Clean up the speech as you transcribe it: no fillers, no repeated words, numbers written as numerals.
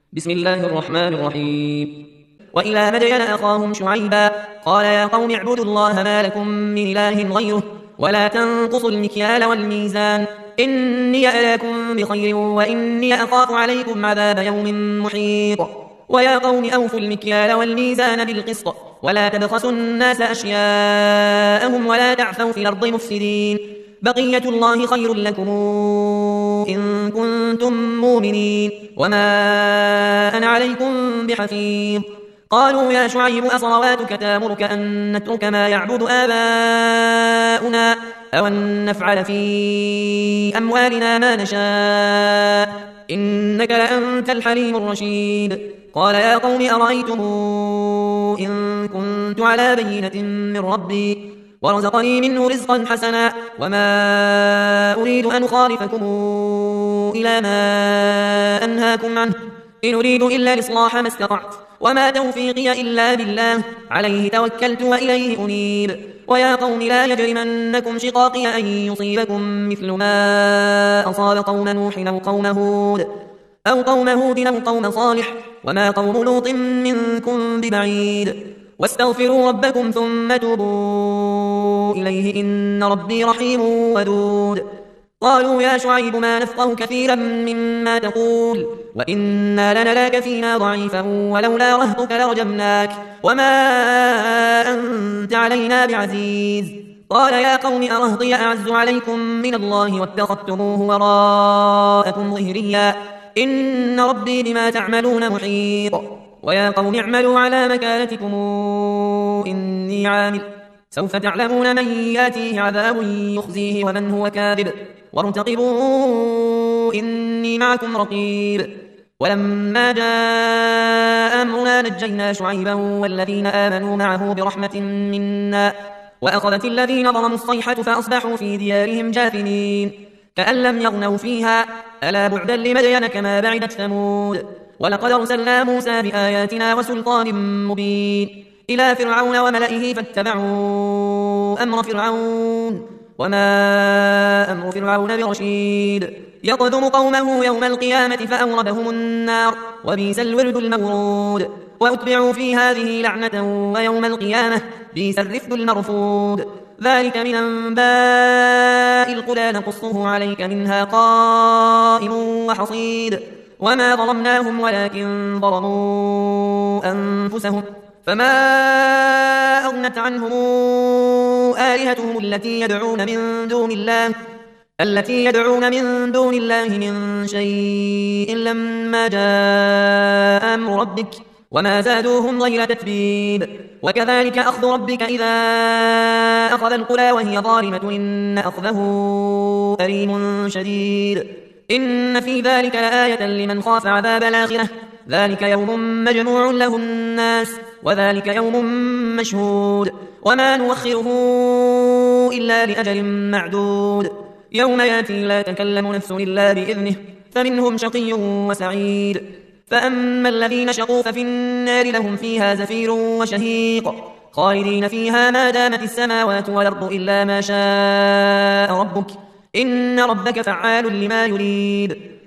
بسم الله الرحمن الرحيم. وإلى مدين أخاهم شعيبا قال يا قوم اعبدوا الله ما لكم من إله غيره ولا تنقصوا المكيال والميزان إني أراكم بخير وإني أخاف عليكم عذاب يوم محيط. ويا قوم أوفوا المكيال والميزان بالقسط ولا تبخسوا الناس أشياءهم ولا تعثوا في الأرض مفسدين بقية الله خير لكم إن كنتم مؤمنين وما أنا عليكم بحفيظ. قالوا يا شعيب أصلواتك تامرك أن نترك ما يعبد آباؤنا أو أن نفعل في أموالنا ما نشاء إنك لأنت الحليم الرشيد. قال يا قوم أرأيتم إن كنت على بينة من ربي ورزقني منه رزقا حسنا وما أريد أن أخالفكم إلى ما أنهاكم عنه إن أريد إلا الإصلاح ما استطعت وما توفيقي إلا بالله عليه توكلت وإليه أنيب. ويا قوم لا يجرمنكم شقاقي أن يصيبكم مثل ما أصاب قوم نوح أو قوم هود أو قوم صالح وما قوم لوط منكم ببعيد واستغفروا ربكم ثم توبوا إليه إن ربي رحيم ودود. قالوا يا شعيب ما نفقه كثيرا مما تقول وإنا لنراك فينا ضعيفا ولولا رهطك لرجمناك وما أنت علينا بعزيز. قال يا قوم أرهطي أعز عليكم من الله واتخذتموه وراءكم ظهريا إن ربي بما تعملون محيط. ويا قوم اعملوا على مكانتكم إني عامل سوف تعلمون من ياتيه عذاب يخزيه ومن هو كاذب وارتقبوا إني معكم رقيب. ولما جاء أمرنا نجينا شعيبا والذين آمنوا معه برحمة منا وأخذت الذين ظلموا الصيحة فأصبحوا في ديارهم جاثمين كأن لم يغنوا فيها ألا بعدا لمدين كما بعدت ثمود. ولقد أرسلنا موسى بآياتنا وسلطان مبين إلى فرعون وملئه فاتبعوا أمر فرعون وما أمر فرعون برشيد يقدم قومه يوم القيامة فأوردهم النار وبئس الورد المورود. وأتبعوا في هذه لعنة ويوم القيامة بئس الرفد المرفود. ذلك من أنباء القرى نقصه عليك منها قائم وحصيد. وما ظلمناهم ولكن ظلموا أنفسهم فما أغنت عنهم آلهتهم التي يدعون من دون الله من شيء لما جاء أمر ربك وما زادوهم غير تتبيب. وكذلك أخذ ربك إذا أخذ القرى وهي ظالمة إن أخذه أليم شديد. إن في ذلك لآية لمن خاف عذاب الآخرة ذلك يوم مجموع له الناس وذلك يوم مشهود وما نوخره إلا لأجل معدود يوم ياتي لا تكلم نفس إلا بإذنه فمنهم شقي وسعيد. فأما الذين شقوا ففي النار لهم فيها زفير وشهيق خالدين فيها ما دامت السماوات والأرض إلا ما شاء ربك إن ربك فعال لما يريد.